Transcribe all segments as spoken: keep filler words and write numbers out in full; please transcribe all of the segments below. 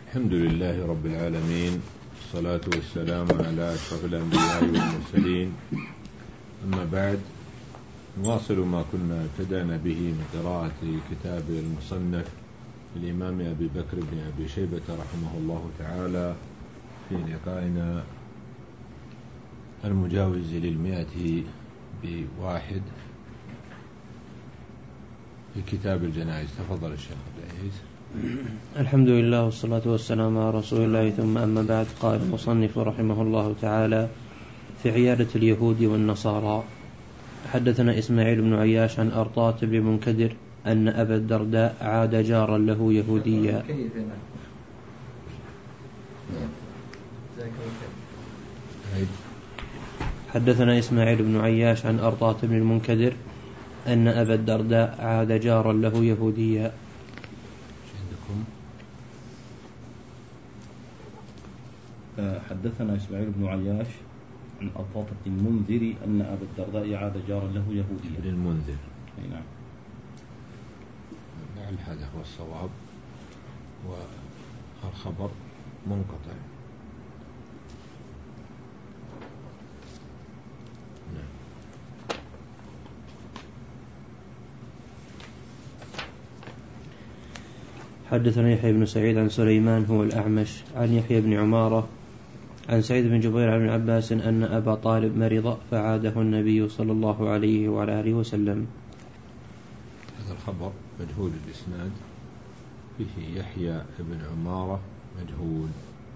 الحمد لله رب العالمين، والصلاة والسلام على أشرف الأنبياء والمرسلين. أما بعد، نواصل ما كنا ابتدأنا به من قراءة كتاب المصنف الإمام أبي بكر بن أبي شيبة رحمه الله تعالى في لقائنا المجاوز للمئة بواحد في كتاب الجنائز. تفضل الشيخ عبد العزيز. الحمد لله والصلاة والسلام على رسول الله، ثم أما بعد. قال المصنف رحمه الله تعالى في عيادة اليهود والنصارى: حدثنا إسماعيل بن عياش عن أرطاة بن منكدر أن أبا الدرداء عاد جارا له يهوديا. حدثنا إسماعيل بن عياش عن أرطاة بن المنكدر أن أبا الدرداء عاد جارا له يهوديا. حدثنا إسماعيل بن عياش عن أرطاة بن المنذر أن أبا الدرداء عاد جارا له يهوديا. بن المنذر. أي نعم. لعل هذا هو الصواب، والخبر منقطع. نعم. حدثنا يحيى بن سعيد عن سليمان هو الأعمش عن يحيى بن عمارة عن سعيد بن جبير عن ابن عباس أن أبا طالب مرض فعاده النبي صلى الله عليه وعلى آله وسلم. هذا الخبر مجهول الإسناد، فيه يحيى بن عمارة مجهول.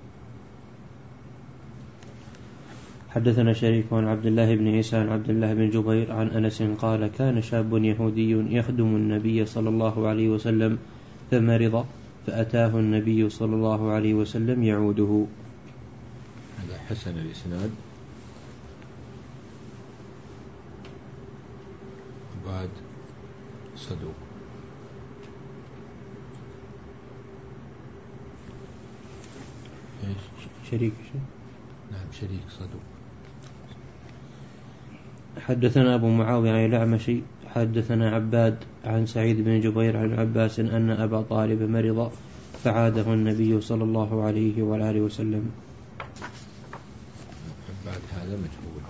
حدثنا شريك عن عبد الله بن عيسى عن عبد الله بن جبير عن أنس قال: كان شاب يهودي يخدم النبي صلى الله عليه وسلم فمرض فأتاه النبي صلى الله عليه وسلم يعوده. هذا حسن الإسناد. بعد صدوق. شريك نعم شريك صدوق. حدثنا أبو معاوية عن الأعمشي حدثنا عباد عن سعيد بن جبير عن عباس أن أبا طالب مرض فعاده النبي صلى الله عليه وآله وسلم. عباد هذا مجهول.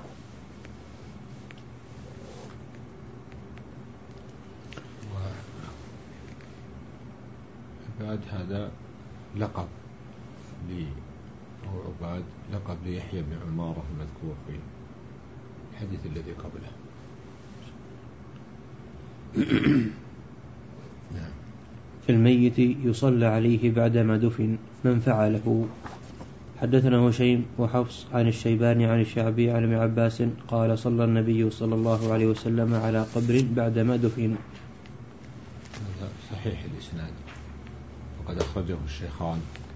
وعباد هذا لقب لي، أو عباد لقب ليحيى بن عمارة المذكور في الحديث الذي قبله. نعم. في الميت يصلى عليه بعدما دفن، من فعله؟ حدثنا هشيم وحفص عن الشيباني عن الشعبي عن ابن عباس قال: صلى النبي صلى الله عليه وسلم على قبر بعدما دفن. هذا صحيح الإسناد، وقد أخرجه الشيخان.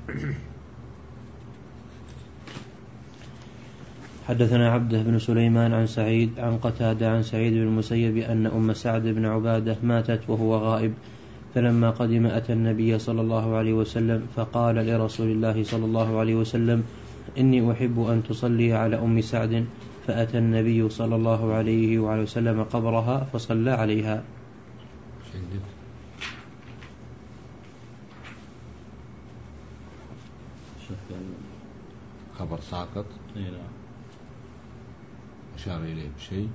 حدثنا عبده بن سليمان عن سعيد عن قتادة عن سعيد بن المسيب أن أم سعد بن عبادة ماتت وهو غائب، فلما قدم أتى النبي صلى الله عليه وسلم فقال لرسول الله صلى الله عليه وسلم: إني أحب أن تصلي على أم سعد. فأتى النبي صلى الله عليه وعلى وسلم قبرها فصلى عليها. خبر ساقط أشار إليه بشيء.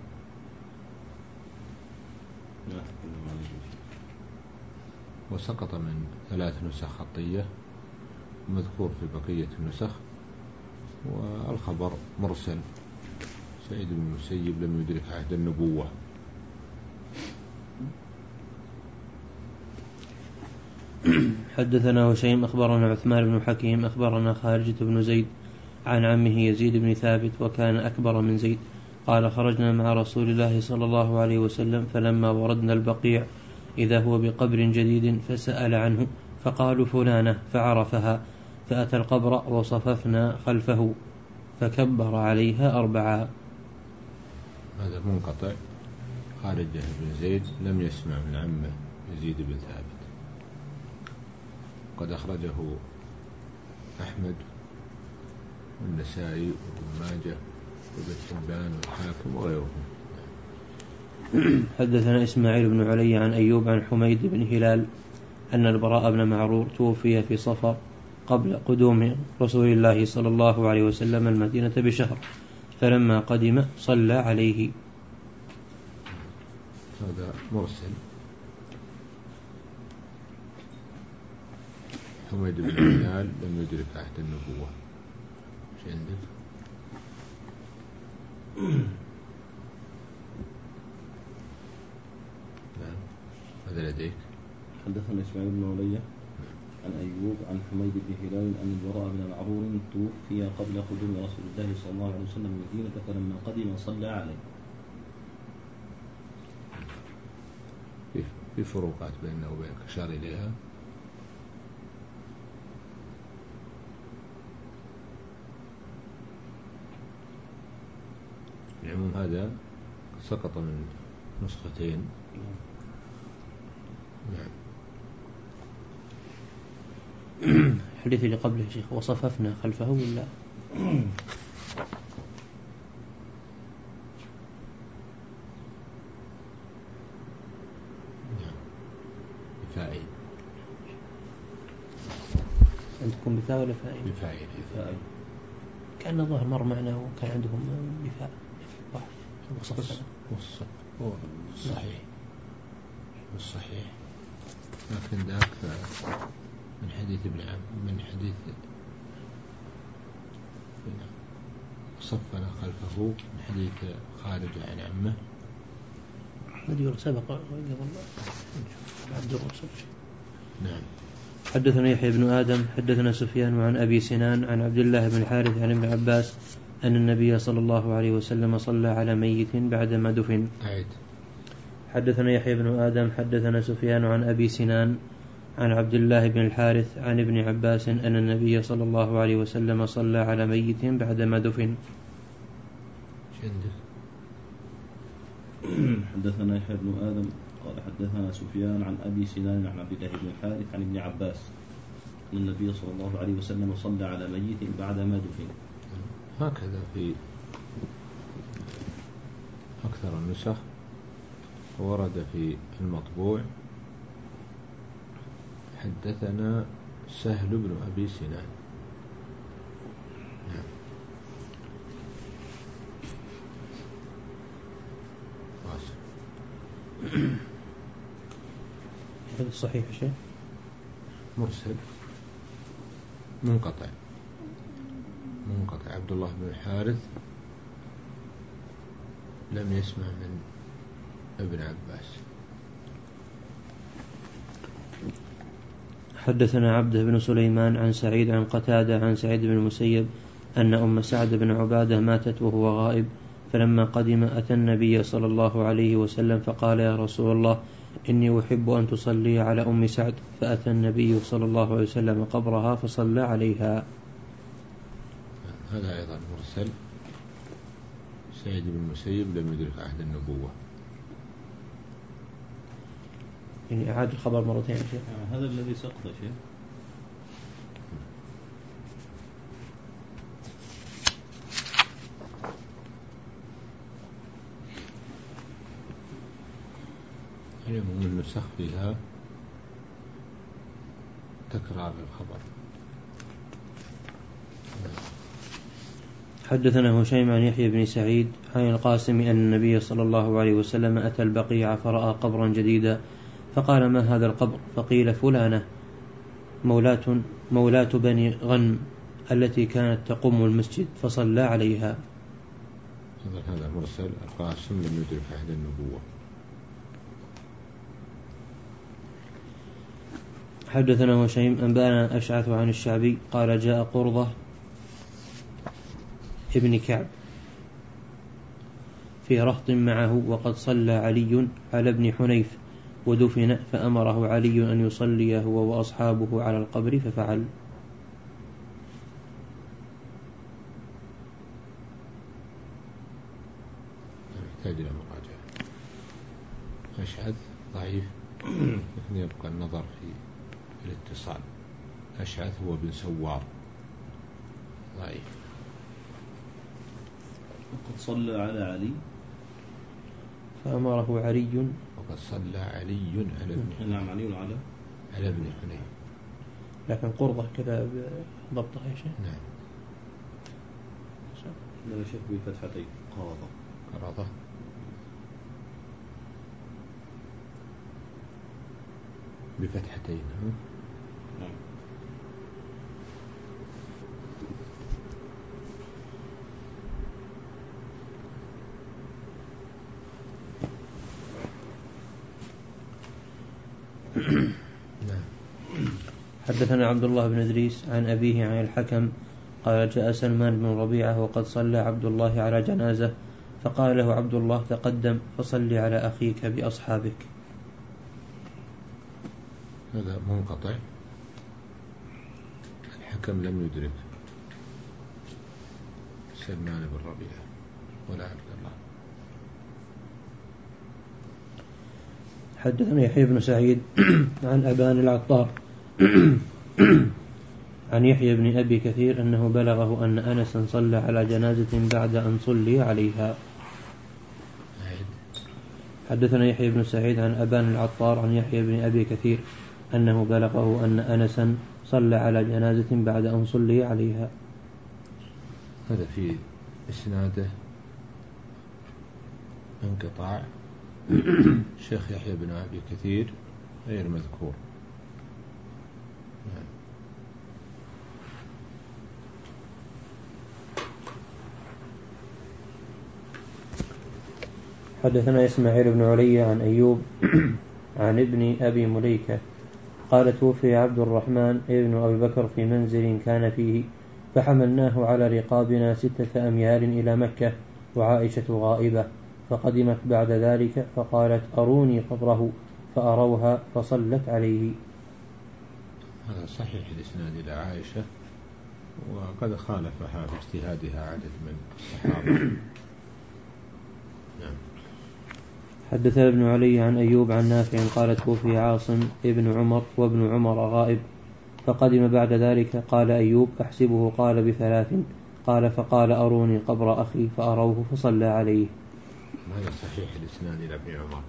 وسقط من ثلاث نسخ خطية، مذكور في بقية النسخ، والخبر مرسل. سعيد بن المسيب لم يدرك عهد النبوة. حدثنا هشيم أخبرنا عثمان بن حكيم أخبرنا خارجة بن زيد عن عمه يزيد بن ثابت وكان أكبر من زيد قال: خرجنا مع رسول الله صلى الله عليه وسلم، فلما وردنا البقيع إذا هو بقبر جديد فسأل عنه، فقالوا فلانة، فعرفها، فأتى القبر وصففنا خلفه فكبر عليها أربعا. هذا منقطع. خارجة بن زيد لم يسمع من عمه يزيد بن ثابت. قد أخرجه أحمد والنسائي وابن ماجه وابن حبان والحاكم وغيرهم. حدثنا إسماعيل بن علي عن أيوب عن حميد بن هلال أن البراء بن معرور توفي في صفر، قبل قدوم رسول الله صلى الله عليه وسلم المدينة بشهر، فلما قدم صلى عليه. هذا مرسل. حميد بن هلال لم يدرك عهد النبوة. ايش عندك؟ نعم هذا لديك. حدثنا إسماعيل بن علية عن أيوب عن حميد بن هلال أن البراء بن معرور توفي قبل قدوم رسول الله صلى الله عليه وسلم المدينة، فلما قدم صلى عليه. في فروقات بيننا وبينك أشار إليها. العموم هذا سقط من نسختين. نعم. الحديث اللي قبله شيخ وصففنا خلفه ولا؟ بفائل. عندكم بفاء ولا فائل؟ بفائل. بفائل. كأن الظاهر مر معنا وكان عندهم بفاء واحد وصف. وصف هو صحيح والصحيح، لكن ذاك من حديث ابن عم من حديث صفنا خلفه من حديث خالد عن عمه. هذه سبق عبد الرسول. نعم. حدثنا يحيى بن آدم حدثنا سفيان عن أبي سنان عن عبد الله بن الحارث عن ابن عباس أن النبي صلى الله عليه وسلم صلى على ميت بعدما دفن. أعيد. حدثنا يحيى بن آدم حدثنا سفيان عن أبي سنان عن عبد الله بن الحارث عن ابن عباس أن النبي صلى الله عليه وسلم صلى على ميت بعدما دفن. حدثنا يحيى بن آدم قال حدثنا سفيان عن أبي سنان عن عبد الله بن الحارث عن ابن عباس أن النبي صلى الله عليه وسلم صلى على ميت بعدما دفن. هكذا في أكثر النسخ، ورد في المطبوع حدثنا سهل بن أبي سنان. نعم. هذا الصحيح شيء مرسل منقطع منقطع عبد الله بن الحارث لم يسمع من ابن عباس. حدثنا عبده بن سليمان عن سعيد عن قتادة عن سعيد بن المسيب أن أم سعد بن عبادة ماتت وهو غائب، فلما قدم أتى النبي صلى الله عليه وسلم فقال يا رسول الله إني أحب أن تصلي على أم سعد، فأتى النبي صلى الله عليه وسلم قبرها فصلى عليها. هذا أيضا مرسل. سعيد بن المسيب لم يدرك عهد النبوة. يعني أعاد الخبر مرتين يا شيخ. هذا الذي سقط شيخ. من النسخ فيها تكرار الخبر. حدثنا هشيم عن يحيى بن سعيد عن القاسم أن النبي صلى الله عليه وسلم أتى البقيع فرأى قبرا جديدا فقال ما هذا القبر؟ فقيل فلانة مولاة, مولاة بني غنم التي كانت تقوم المسجد، فصلى عليها. هذا مرسل. القاسم لم يدرك عهد النبوة. حدثنا هشيم أنبأنا أشعث عن الشعبي قال جاء قرظة ابن كعب في رهط معه وقد صلى علي على ابن حنيف ودفن، فأمره علي أن يصلي هو وأصحابه على القبر ففعل. يحتاج إلى مراجعة. أشعث ضعيف، لكن يبقى النظر في الاتصال. أشعث هو بن سوار ضعيف. وقد صلى على علي فأمره علي وقد صلى علي على ابن نعم علي على على ابن حنيف. لكن قرضة كذا بضبطها يا شيخ. نعم. لا شك بفتحتين قرضة. قرضة بفتحتين. نعم. حدثنا عبد الله بن إدريس عن أبيه عن الحكم قال جاء سلمان بن ربيعة وقد صلى عبد الله على جنازة فقال له عبد الله تقدم فصلي على أخيك بأصحابك. هذا منقطع، الحكم لم يدرك سلمان بن ربيعة ولا عبد الله. حدثنا يحيى بن سعيد عن أبان العطار عن يحيى بن أبي كثير أنه بلغه أن أنسا صلى على جنازة بعد أن صلي عليها. حدثنا يحيى بن سعيد عن أبان العطار عن يحيى بن أبي كثير أنه بلغه أن أنسا صلى على جنازة بعد أن صلي عليها. هذا في إسناده انقطاع. الشيخ يحيى بن أبي كثير غير مذكور. حدثنا إسماعيل بن علي عن أيوب عن ابن أبي مليكة قال توفي عبد الرحمن ابن أبي بكر في منزل كان فيه فحملناه على رقابنا ستة أميال إلى مكة وعائشة غائبة فقدمت بعد ذلك فقالت أروني قبره فأروها فصلت عليه. هذا صحيح الإسناد إلى عائشة، وقد خالفها باجتهادها عدد من الصحابة. نعم. حدثنا ابن علي عن أيوب عن نافع قال توفي عاصم ابن عمر وابن عمر غائب فقدم بعد ذلك قال أيوب أحسبه قال بثلاث قال فقال أروني قبر أخي فأروه فصلى عليه. هذا صحيح الإسناد إلى ابن عمر.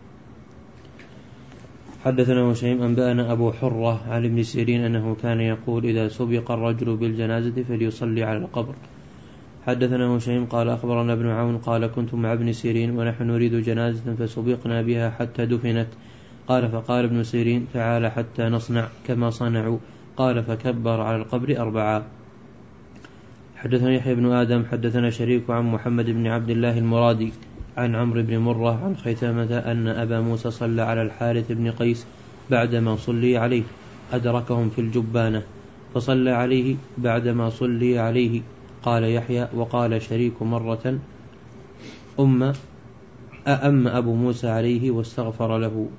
حدثنا هشيم أنبأنا أبو حرة عن ابن سيرين أنه كان يقول إذا سبق الرجل بالجنازة فليصلي على القبر. حدثنا هشيم قال أخبرنا ابن عون قال كنت مع ابن سيرين ونحن نريد جنازة فسبقنا بها حتى دفنت قال فقال ابن سيرين تعال حتى نصنع كما صنعوا قال فكبر على القبر أربعة. حدثنا يحيى بن آدم حدثنا شريك عن محمد بن عبد الله المرادي عن عمرو بن مرة عن خيثمة أن أبا موسى صلى على الحارث بن قيس بعدما صلي عليه أدركهم في الجبانة فصلى عليه بعدما صلي عليه. قال يحيى وقال شريك مرة أم أأم أبو موسى عليه واستغفر له.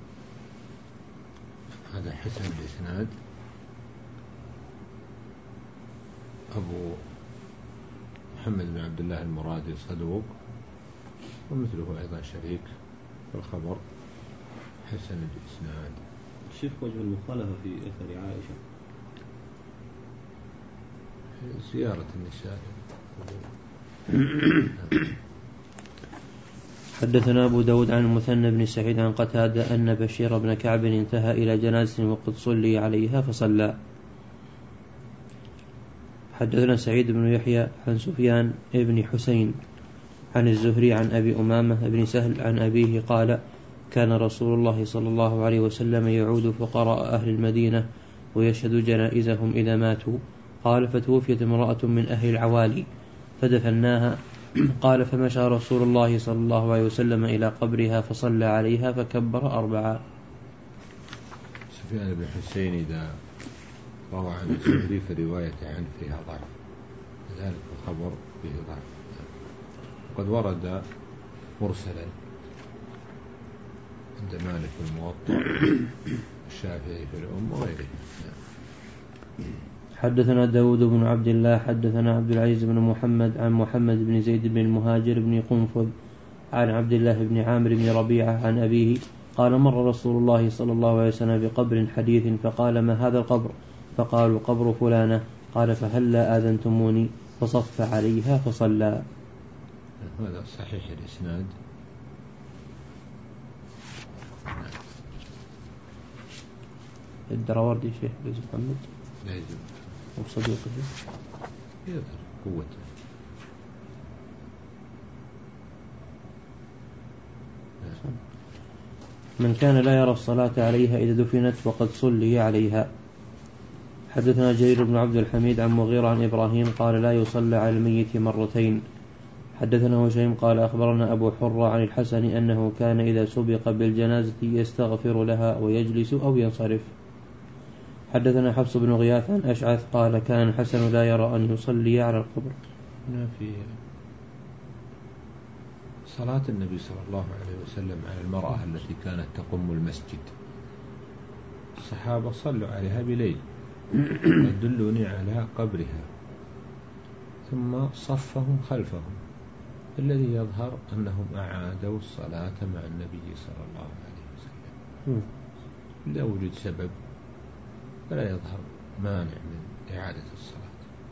هذا حسن الإسناد. أبو محمد بن عبد الله المرادي صدوق ومثله أيضا شريك في الخبر حسن الإسناد. الشيخ وجه المخالفة في أثر عائشة زيارة النساء. حدثنا أبو داود عن المثنى بن سعيد عن قتادة أن بشير بن كعب انتهى إلى جنازة وقد صلي عليها فصلى. حدثنا سعيد بن يحيى عن سفيان بن حسين عن الزهري عن أبي أمامة بن سهل عن أبيه قال كان رسول الله صلى الله عليه وسلم يعود فقراء أهل المدينة ويشهد جنائزهم إذا ماتوا. قال فتوفيت امرأة من أهل العوالي فدفناها. قال فمشى رسول الله صلى الله عليه وسلم إلى قبرها فصلى عليها فكبر أربعة. سفيان بن حسين إذا روى عن الزهري فرواية عنه فيها ضعف، لذلك الخبر فيه ضعف. وقد ورد مرسلا عند مالك الموطأ الشافعي في الأم وغيره. حدثنا داود بن عبد الله حدثنا عبد العزيز بن محمد عن محمد بن زيد بن المهاجر بن قنفذ عن عبد الله بن عامر بن ربيعة عن أبيه قال مر رسول الله صلى الله عليه وسلم بقبر حديث فقال ما هذا القبر؟ فقالوا قبر فلانة. قال فهلا آذنتموني؟ فصف عليها فصلى. هذا صحيح الإسناد. الدراوردي شيخ ليس محمد لازم وصديقه يظهر قوته. من كان لا يرى الصلاة عليها إذا دفنت وقد صلي عليها. حدثنا جرير بن عبد الحميد عن مغيرة عن إبراهيم قال لا يصلى على الميت مرتين. حدثنا هشيم قال أخبرنا أبو حرة عن الحسن أنه كان إذا سبق بالجنازة يستغفر لها ويجلس أو ينصرف. حدثنا حفص بن غياث عن أشعث قال كان الحسن لا يرى أن يصلي على القبر. هنا في صلاة النبي صلى الله عليه وسلم على المرأة التي كانت تقم المسجد، الصحابة صلوا عليها بليل يدلوني على قبرها ثم صفهم خلفهم، الذي يظهر أنهم أعادوا الصلاة مع النبي صلى الله عليه وسلم. لا وجد سبب فلا يظهر مانع من إعادة الصلاة.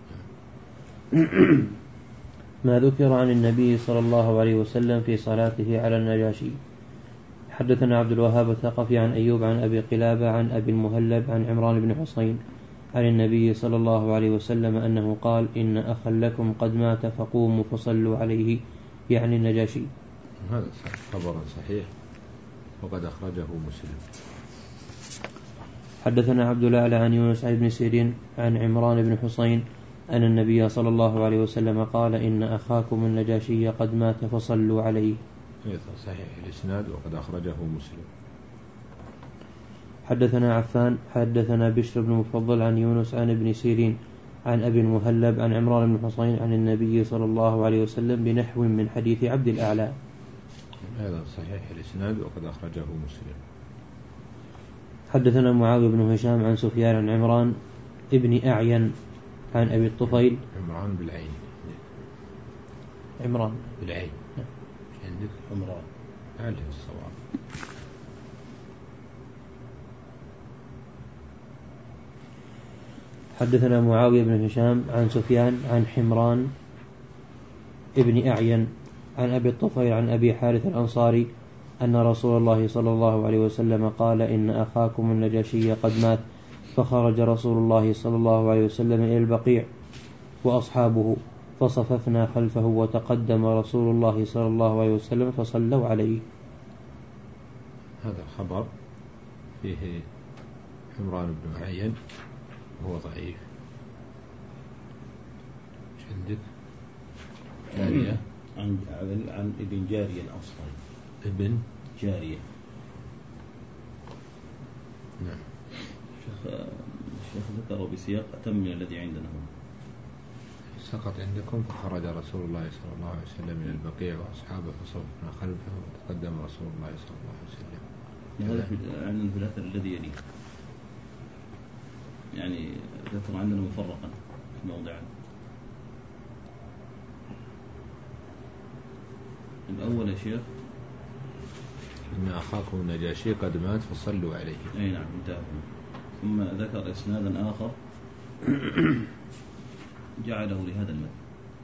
ما ذكر عن النبي صلى الله عليه وسلم في صلاته على النجاشي. حدثنا عبد الوهاب الثقفي عن أيوب عن أبي قلابة عن أبي المهلب عن عمران بن حصين عن النبي صلى الله عليه وسلم أنه قال إن أخا لكم قد مات فقوموا فصلوا عليه، يعني النجاشي. هذا خبر صحيح وقد أخرجه مسلم. حدثنا عبد الأعلى عن يونس بن سيرين عن عمران بن حصين أن النبي صلى الله عليه وسلم قال إن أخاكم النجاشي قد مات فصلوا عليه. صحيح الإسناد وقد أخرجه مسلم. حدثنا عفان حدثنا بشر بن مفضل عن يونس عن ابن سيرين عن أبي المهلب عن عمران بن حصين عن النبي صلى الله عليه وسلم بنحو من حديث عبد الأعلى. هذا صحيح الإسناد وقد أخرجه مسلم. حدثنا معاوية بن هشام عن سفيان عن عمران ابن أعين عن أبي الطفيل. عمران بالعين. عمران بالعين. عندك عمران عليه الصواب. حدثنا معاوية بن هشام عن سفيان عن حمران ابن أعين عن أبي الطفيل عن أبي حارث الأنصاري أن رسول الله صلى الله عليه وسلم قال إن أخاكم النجاشي قد مات، فخرج رسول الله صلى الله عليه وسلم إلى البقيع وأصحابه فصففنا خلفه وتقدم رسول الله صلى الله عليه وسلم فصلوا عليه. هذا الخبر فيه حمران بن عين وهو ضعيف. ايش عندك؟ ثانية عن عن ابن جارية الأنصاري. ابن جارية. نعم. الشيخ الشيخ ذكر بسياق أتم من الذي عندنا هنا. سقط عندكم فخرج رسول الله صلى الله عليه وسلم إلى البقيع وأصحابه فصفنا خلفه وتقدم رسول الله صلى الله عليه وسلم. هذا عندنا في الأثر الذي يليه، يعني ذكر عندنا مفرقا في موضعين. الأول يا شيخ إن أخاكم النجاشي قد مات فصلوا عليه. أي نعم انتهى. ثم ذكر إسنادا آخر جعله لهذا المثل.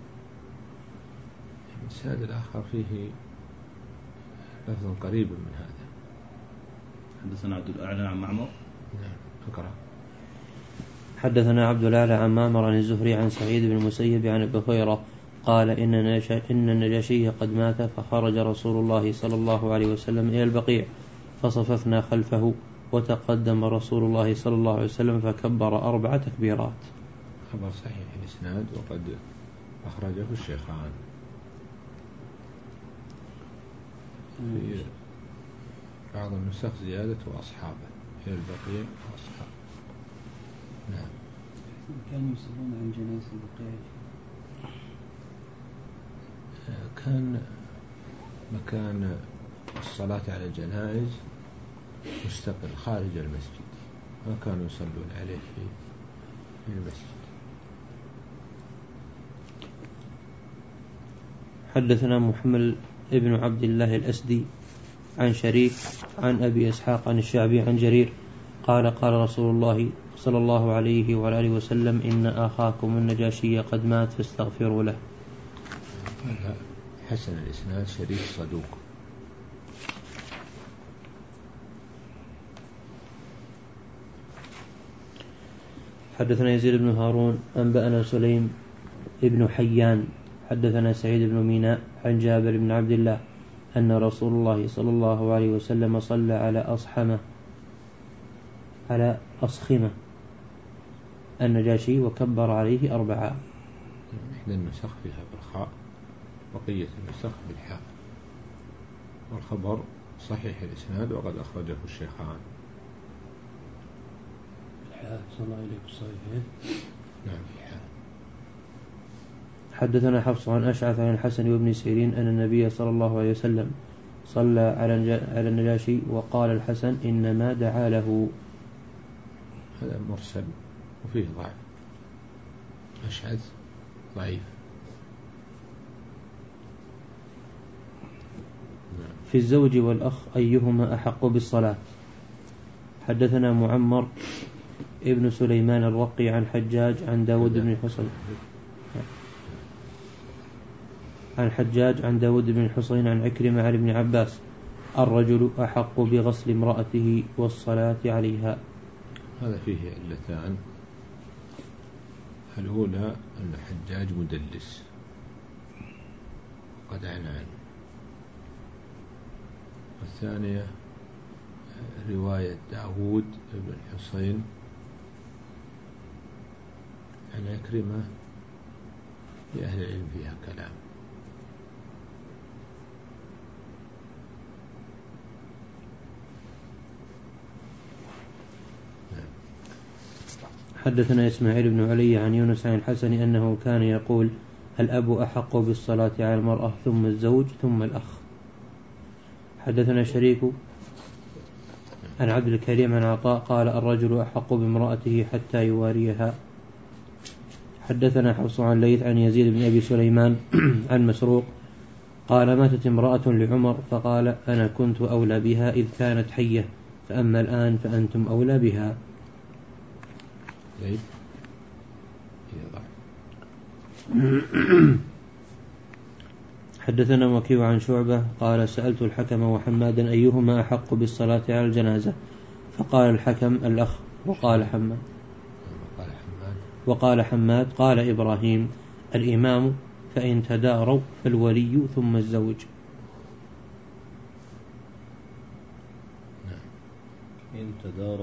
الإسناد الآخر فيه لفظ قريب من هذا. حدثنا عبد الأعلى عن معمر. نعم فقرأ. حدثنا عبد الأعلى عن معمر عن الزهري عن سعيد بن المسيب عن أبي هريرة قال إن إن النجاشي قد مات، فخرج رسول الله صلى الله عليه وسلم إلى البقيع فصففنا خلفه وتقدم رسول الله صلى الله عليه وسلم فكبر أربع تكبيرات. خبر صحيح الإسناد وقد أخرجه الشيخان. في بعض النسخ زيادة وأصحابه إلى البقيع وأصحابه. نعم. كانوا يسألون عن جنازة البقيع. كان مكان الصلاة على الجنائز مستقل خارج المسجد، ما كانوا يصلون عليه في المسجد. حدثنا محمد ابن عبد الله الأسدي عن شريك عن أبي إسحاق عن الشعبي عن جرير قال قال رسول الله صلى الله عليه وآله وسلم إن أخاكم النجاشي قد مات فاستغفروا له. حسن الإسناد شريك صدوق. حدثنا يزيد بن هارون أنبأنا سليم ابن حيان حدثنا سعيد بن ميناء عن جابر بن عبد الله أن رسول الله صلى الله عليه وسلم صلى على أصحمة على أصخمة النجاشي وكبر عليه أربعة. إحدى النسخ فيها بالخاء، بقية النسخ بالحاء، والخبر صحيح الإسناد وقد أخرجه الشيخان. الحاء صلى الله عليه وسلم. نعم الحاء. حدثنا حفص عن أشعث عن الحسن وابن سيرين أن النبي صلى الله عليه وسلم صلى على النجاشي وقال الحسن إنما دعا له. هذا مرسل وفيه ضعف، أشعث ضعيف. في الزوج والأخ أيهما أحق بالصلاة؟ حدثنا معمر ابن سليمان الرقي عن حجاج عن داود بن حسين عن حجاج عن داود بن الحصين عن عكرمة عن ابن عباس الرجل أحق بغسل امرأته والصلاة عليها. هذا فيه علتان، الأولى أن حجاج مدلس قد عنان، والثانية رواية داود بن الحصين عن عكرمة لأهل العلم فيها كلام. حدثنا إسماعيل بن علي عن يونس عن الحسن أنه كان يقول الأب أحق بالصلاة على المرأة ثم الزوج ثم الأخ. حدثنا شريك عن عبد الكريم عن عطاء قال الرجل أحق بامرأته حتى يواريها. حدثنا حفص عن ليث عن يزيد بن أبي سليمان عن مسروق قال ماتت امرأة لعمر فقال أنا كنت أولى بها إذ كانت حية، فأما الآن فأنتم أولى بها. ليث حدثنا وكيع عن شعبة قال سألت الحكم وحمادا أيهما أحق بالصلاة على الجنازة، فقال الحكم الأخ، وقال حماد وقال حماد قال إبراهيم الإمام، فإن تداروا فالولي ثم الزوج. إن تداروا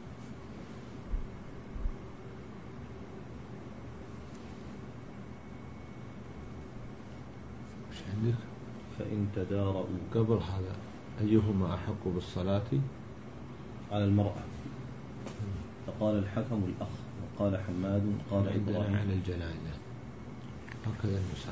فإن تداروا قبل هذا أيهما أحق بالصلاة على المرأة، فقال الحكم الأخ، وقال حماد قال إبراهيم على الجنازة. هكذا النسخ.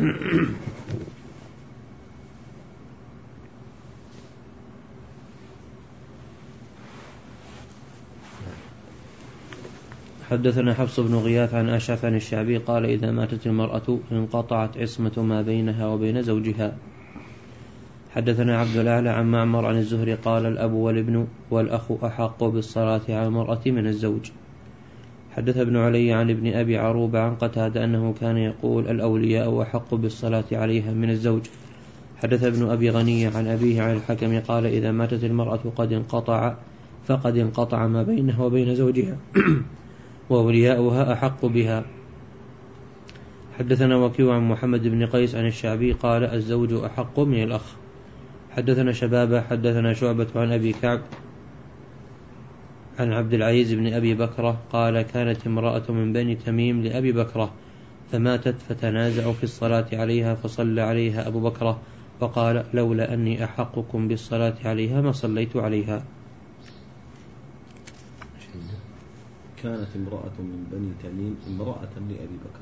حدثنا حفص بن غياث عن أشعث عن الشعبي قال إذا ماتت المرأة انقطعت عصمة ما بينها وبين زوجها. حدثنا عبد الأعلى عن معمر عن الزهري قال الأب والابن والأخ أحق بالصلاة على المرأة من الزوج. حدث ابن علي عن ابن أبي عروبة عن قتادة أنه كان يقول الأولياء أحق بالصلاة عليها من الزوج. حدث ابن أبي غني عن أبيه عن الحكم قال إذا ماتت المرأة قد انقطع فقد انقطع ما بينها وبين زوجها وأولياؤها أحق بها. حدثنا وكيع عن محمد بن قيس عن الشعبي قال الزوج أحق من الأخ. حدثنا شبابة حدثنا شعبة عن أبي كعب عن عبد العزيز بن أبي بكرة قال كانت امرأة من بني تميم لأبي بكرة فماتت فتنازعوا في الصلاة عليها فصلى عليها أبو بكرة فقال لولا أني أحقكم بالصلاة عليها ما صليت عليها. كانت امرأة من بني تميم امرأة لأبي بكر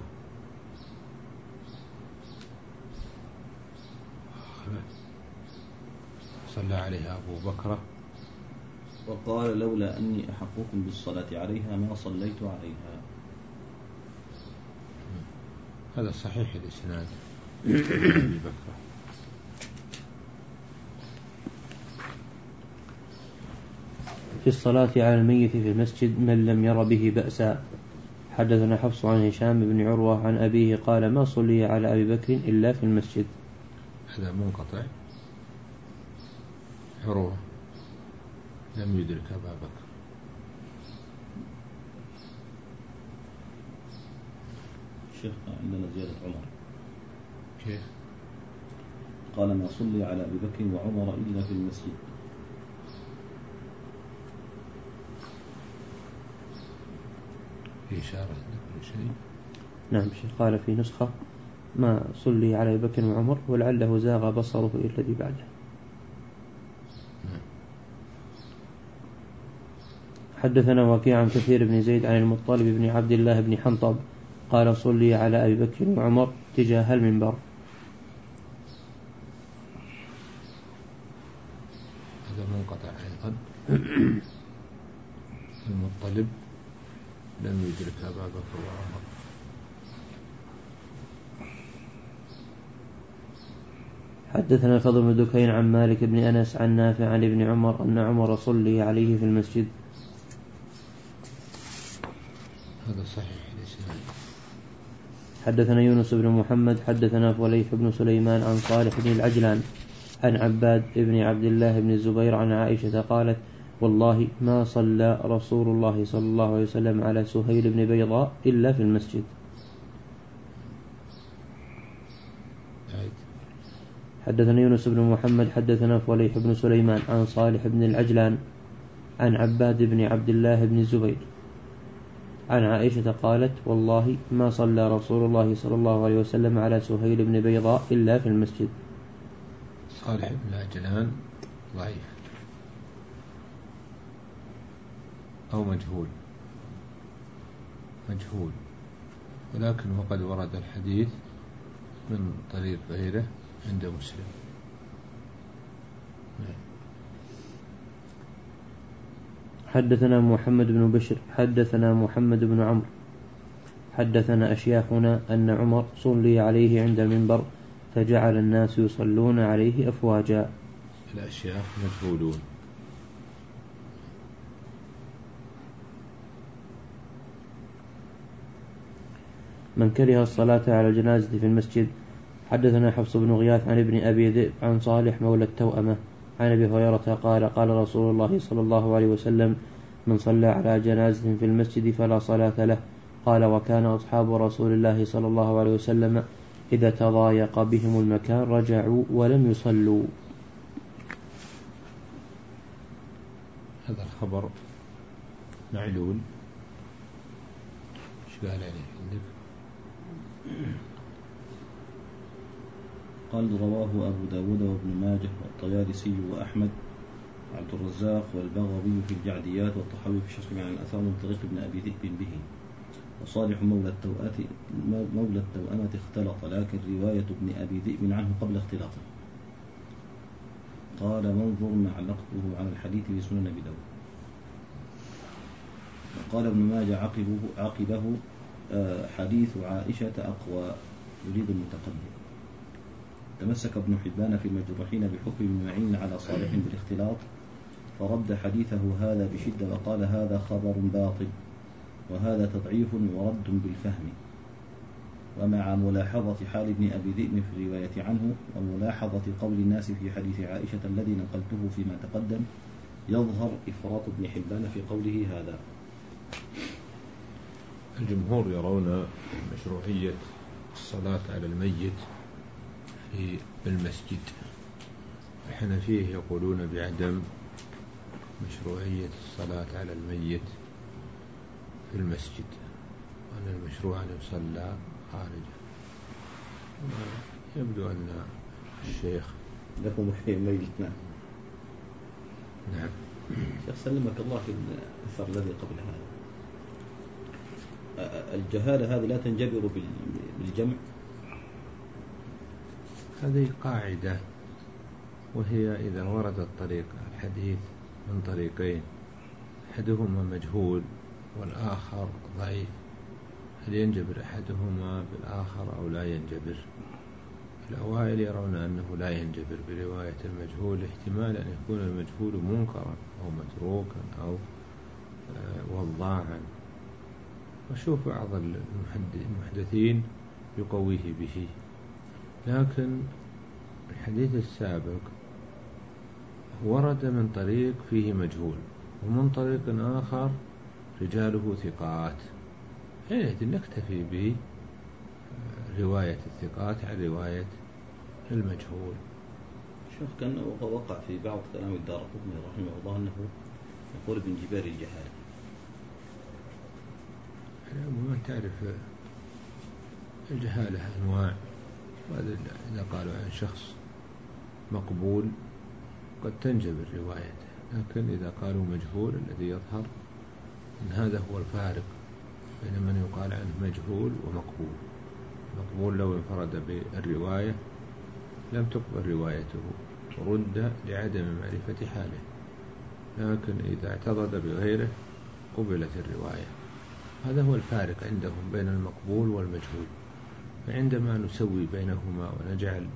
صلى عليها أبو بكر وقال لولا أني أحقكم بالصلاة عليها ما صليت عليها. هذا صحيح الإسناد. أبي بكر. في الصلاة على الميت في المسجد من لم ير به بأسا. حدثنا حفص عن هشام بن عروة عن أبيه قال ما صلي على أبي بكر إلا في المسجد. هذا منقطع. عروة لم يدرك أبا بكر. الشيخ عندنا زيادة عمر. كيف؟ قال ما صلي على أبي بكر وعمر إلا في المسجد. في إشارة لكل شيء. نعم شيخ، قال في نسخة ما صلي على أبي بكر وعمر ولعله زاغ بصره إلى الذي بعده. حدثنا وكيع عن كثير بن زيد عن المطلب بن عبد الله بن حنطب قال صلي على أبي بكر وعمر تجاه المنبر. هذا منقطع أيضا. المطلب لم يدرك أبا بكر وعمر. حدثنا الفضل بن دكين عن مالك بن أنس عن نافع عن ابن عمر أن عمر صلي عليه في المسجد. هذا صحيح الإسناد. حدثنا يونس بن محمد حدثنا فليح بن سليمان عن صالح بن العجلان عن عباد بن عبد الله بن الزبير عن عائشة قالت والله ما صلى رسول الله صلى الله عليه وسلم على سهيل بن بيضاء إلا في المسجد. حدثنا يونس بن محمد حدثنا فليح بن سليمان عن صالح بن العجلان عن عباد بن عبد الله بن الزبير عن عائشة قالت والله ما صلى رسول الله صلى الله عليه وسلم على سهيل بن بيضاء إلا في المسجد. صالح بن العجلان ضعيف أو مجهول مجهول ولكن وقد ورد الحديث من طريق غيره عند مسلم. حدثنا محمد بن بشر حدثنا محمد بن عمرو حدثنا أشياخنا أن عمر صلي عليه عند المنبر فجعل الناس يصلون عليه أفواجا. الأشياخ مجهولون. من كره الصلاة على الجنازة في المسجد. حدثنا حفص بن غياث عن ابن أبي ذئب عن صالح مولى التوأمة عن أبي هريرة قال قال رسول الله صلى الله عليه وسلم من صلى على جنازة في المسجد فلا صلاة له. قال وكان أصحاب رسول الله صلى الله عليه وسلم إذا تضايق بهم المكان رجعوا ولم يصلوا. هذا الخبر معلول. ايش قال عليه عندك؟ قال رواه أبو داود وابن ماجه والطيالسي وأحمد عبد الرزاق والبغوي في الجعديات والطحاوي في شرح عن الأثار من طريق ابن أبي ذئب به. وصالح مولى التوأمة مولى التوأمة اختلط لكن رواية ابن أبي ذئب عنه قبل اختلاطه. قال منظر معلقته على الحديث في سنن أبي داود. وقال ابن ماجه عقبه, عقبه حديث عائشة أقوى يريد المتقدم. تمسك ابن حبان في المجروحين بحكم ابن معين على صالح بالاختلاط فرد حديثه هذا بشدة وقال هذا خبر باطل وهذا تضعيف ورد بالفهم. ومع ملاحظة حال ابن أبي ذئب في الرواية عنه وملاحظة قول الناس في حديث عائشة الذي نقلته فيما تقدم يظهر إفراط ابن حبان في قوله هذا. الجمهور يرون مشروعية الصلاة على الميت في المسجد. الحنفية يقولون بعدم مشروعية الصلاة على الميت في المسجد وأن المشروع أن يصلى خارجه. يبدو أن الشيخ لكم في ميلتنا. نعم. شيخ سلمك الله في الأثر الذي قبل هذا الجهالة هذه لا تنجبر بالجمع. هذه قاعدة وهي إذا ورد الطريق الحديث من طريقين أحدهما مجهول والآخر ضعيف هل ينجبر أحدهما بالآخر أو لا ينجبر؟ الأوائل يرون أنه لا ينجبر برواية المجهول احتمال أن يكون المجهول منكرا أو متروكا أو وضاعا. وشوف بعض المحدثين يقويه به. لكن الحديث السابق ورد من طريق فيه مجهول ومن طريق آخر رجاله ثقات حينئذ نكتفي به رواية الثقات عن رواية المجهول. شوف كأنه وقع في بعض كلام الدارقطني رحمه الله أنه يقول ابن جبير الجهالة. ما تعرف الجهالة أنواع، وهذا إذا قالوا عن شخص مقبول قد تنجبر روايته، لكن إذا قالوا مجهول الذي يظهر أن هذا هو الفارق بين من يقال عنه مجهول ومقبول. مقبول لو انفرد بالرواية لم تقبل روايته ورد لعدم معرفة حاله، لكن إذا اعتضد بغيره قبلت الرواية. هذا هو الفارق عندهم بين المقبول والمجهول. فعندما نسوي بينهما ونجعل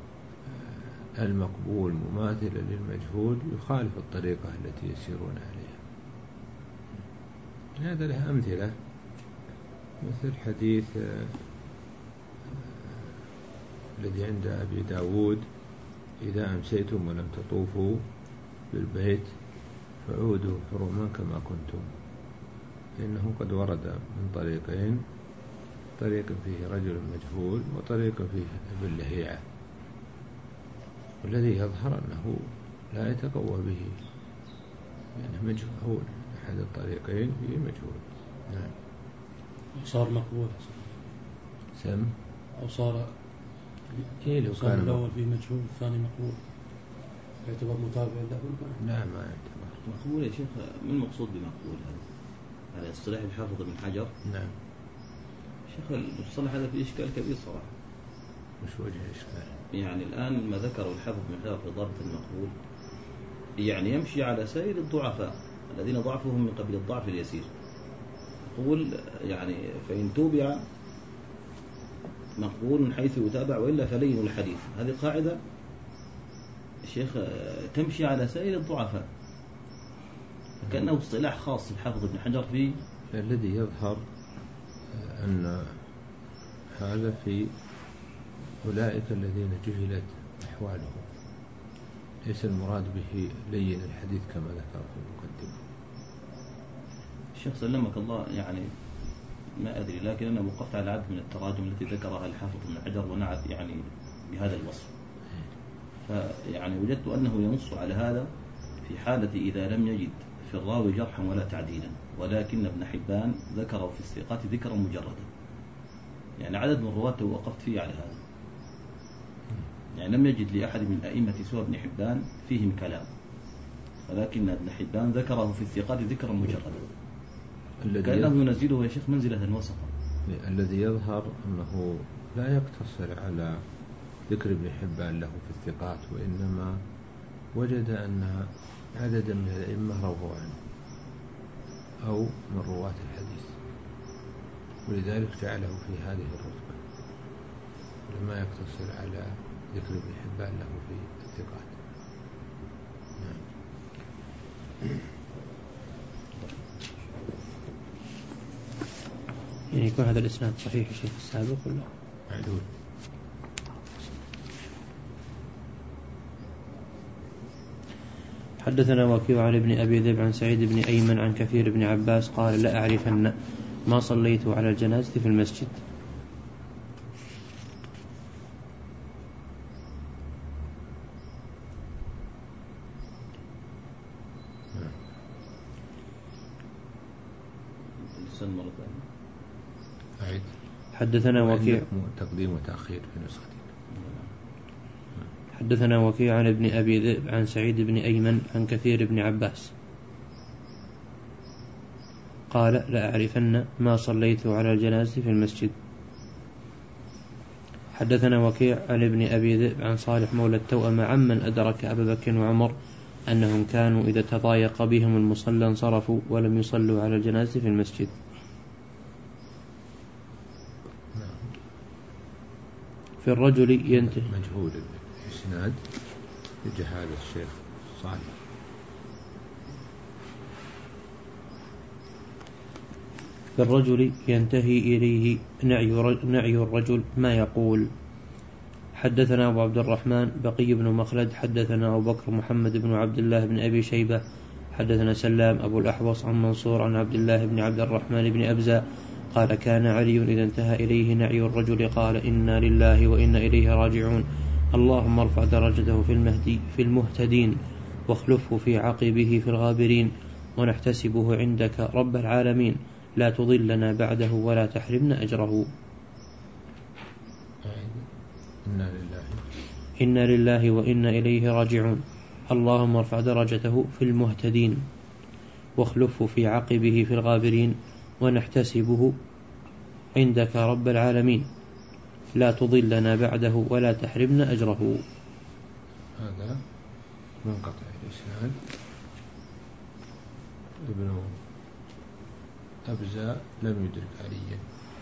المقبول مماثلا للمجهول يخالف الطريقة التي يسيرون عليها. هذا له أمثلة، مثل حديث الذي عند أبي داود: إذا أمسيتم ولم تطوفوا بالبيت فعودوا حرما كما كنتم. إنه قد ورد من طريقين، طريق فيه رجل مجهول وطريق فيه ابن لهيعة، والذي يظهر أنه لا يتقوى به، يعني مجهول أحد الطريقين فيه مجهول. نعم. صار مقبول سم أو صار إيه لو صار كان الأول فيه مجهول الثاني مقبول يعتبر متابع له؟ لا ما يعتبر مقبول يا شيخ. من المقصود بمقبول هذا على اصطلاح الحافظ بن حجر؟ نعم شيخ المصطلح هذا فيه إشكال كبير صراحة. مش وجه إشكال؟ يعني الآن ما ذكره الحافظ بن حجر في ضابط المقبول يعني يمشي على سائر الضعفاء الذين ضعفهم من قبل الضعف اليسير. يقول يعني فإن توبع مقبول من حيث يتابع وإلا فلين الحديث. هذه قاعدة الشيخ تمشي على سائر الضعفاء، كأنه اصطلاح خاص الحافظ ابن حجر فيه. الذي يظهر أن هذا في أولئك الذين جهلت أحوالهم، ليس المراد به لين الحديث كما ذكر في المقدمة. الشيخ سلمك الله، يعني ما أدري، لكن أنا وقفت على عدد من التراجم التي ذكرها الحافظ ابن حجر ونعت يعني بهذا الوصف، فيعني وجدت أنه ينص على هذا في حالة إذا لم يجد في الراوي جرحا ولا تعديلا، ولكن ابن حبان ذكره في الثقات ذكرا مجردا. يعني عدد من رواته وقفت فيه على هذا، يعني لم يجد لأحد من الأئمة سوى ابن حبان فيهم كلام، ولكن ابن حبان ذكره في الثقات ذكرا مجردا كأنه ينزله يا شيخ منزلة وسطا. الذي يظهر أنه لا يقتصر على ذكر ابن حبان له في الثقات، وإنما وجد أن عددا من الأئمة رووا عنه أو من رواة الحديث، ولذلك جعله في هذه الرتبة، لما يقتصر على ذكر ابن حبان له في الثقات. نعم. يعني يكون هذا الإسناد صحيح الشيخ السابق ولا معدول؟ حدثنا وكيع عن ابن أبي ذئب عن سعيد بن أيمن عن كثير بن عباس قال: لا أعرفن ما صليت على الجنازة في المسجد. حدثنا وكيع تقديم وتأخير في نسختي. حدثنا وكيع عن ابن أبي ذئب عن سعيد بن أيمن عن كثير بن عباس قال: لا أعرفن ما صليت على الجنازة في المسجد. حدثنا وكيع عن ابن أبي ذئب عن صالح مولى التوأمة عمن أدرك أبا بكر وعمر أنهم كانوا إذا تضايق بهم المصلى انصرفوا ولم يصلوا على الجنازة في المسجد. في الرجل ينتهي مجهول الإسناد بجهالة الشيخ صالح. في الرجل ينتهي إليه نعي الرجل ما يقول. حدثنا أبو عبد الرحمن بقي بن مخلد حدثنا أبو بكر محمد بن عبد الله بن أبي شيبة حدثنا سلام أبو الأحوص عن منصور عن عبد الله بن عبد الرحمن بن أبزة قال كان علي إذا انتهى إليه نعي الرجل قال إنا لله وإنا إليه راجعون اللهم ارفع درجته في المهدي في المهتدين واخلفه في عقبه في الغابرين ونحتسبه عندك رب العالمين لا تضلنا بعده ولا تحرمنا أجره. إنا لله إنا لله وإنا إليه راجعون اللهم ارفع درجته في المهتدين واخلفه في عقبه في الغابرين ونحتسبه عندك رب العالمين لا تضلنا بعده ولا تحرمنا أجره. هذا منقطع الإسناد ابن أبزة لم يدرك عليا.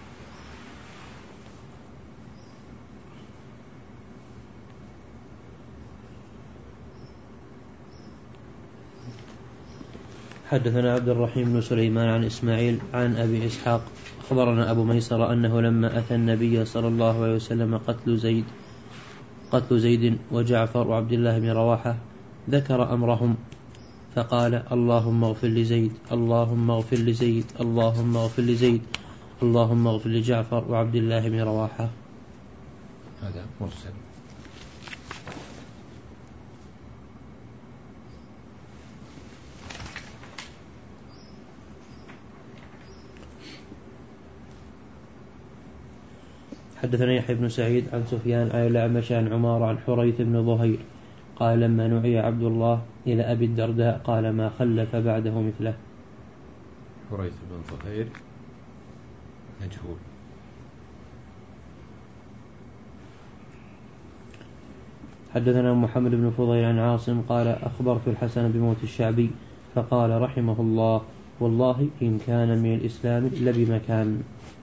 حدثنا عبد الرحيم بن سليمان عن إسماعيل عن أبي إسحاق أخبرنا أبو ميسر أنه لما أتى النبي صلى الله عليه وسلم قتل زيد قتل زيد وجعفر وعبد الله بن رواحة ذكر أمرهم فقال اللهم اغفر لزيد اللهم اغفر لزيد اللهم اغفر لزيد اللهم اغفر لجعفر وعبد الله بن رواحة. هذا مرسل. حدثنا يحيى بن سعيد عن سفيان عن الأعمش عن عمار عن حريث بن ظهير قال لما نعي عبد الله إلى أبي الدرداء قال ما خلف بعده مثله. حريث بن ظهير مجهول. حدثنا محمد بن فضيل عن عاصم قال أخبرت الحسن بموت الشعبي فقال رحمه الله والله إن كان من الإسلام لبمكان.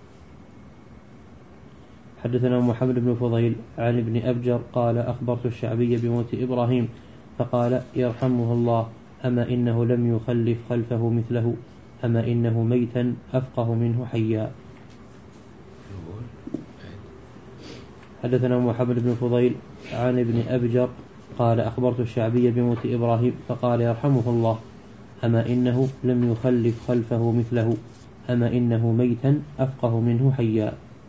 حدثنا محمد بن فضيل عن ابن أبجر قال أخبرت الشعبي بموت إبراهيم فقال يرحمه الله أما إنه لم يخلف خلفه مثله أما إنه ميتا أفقه منه حيا. حدثنا محمد بن فضيل عن ابن أبجر قال أخبرت الشعبي بموت إبراهيم فقال يرحمه الله أما إنه لم يخلف خلفه مثله أما إنه ميتا أفقه منه حيا.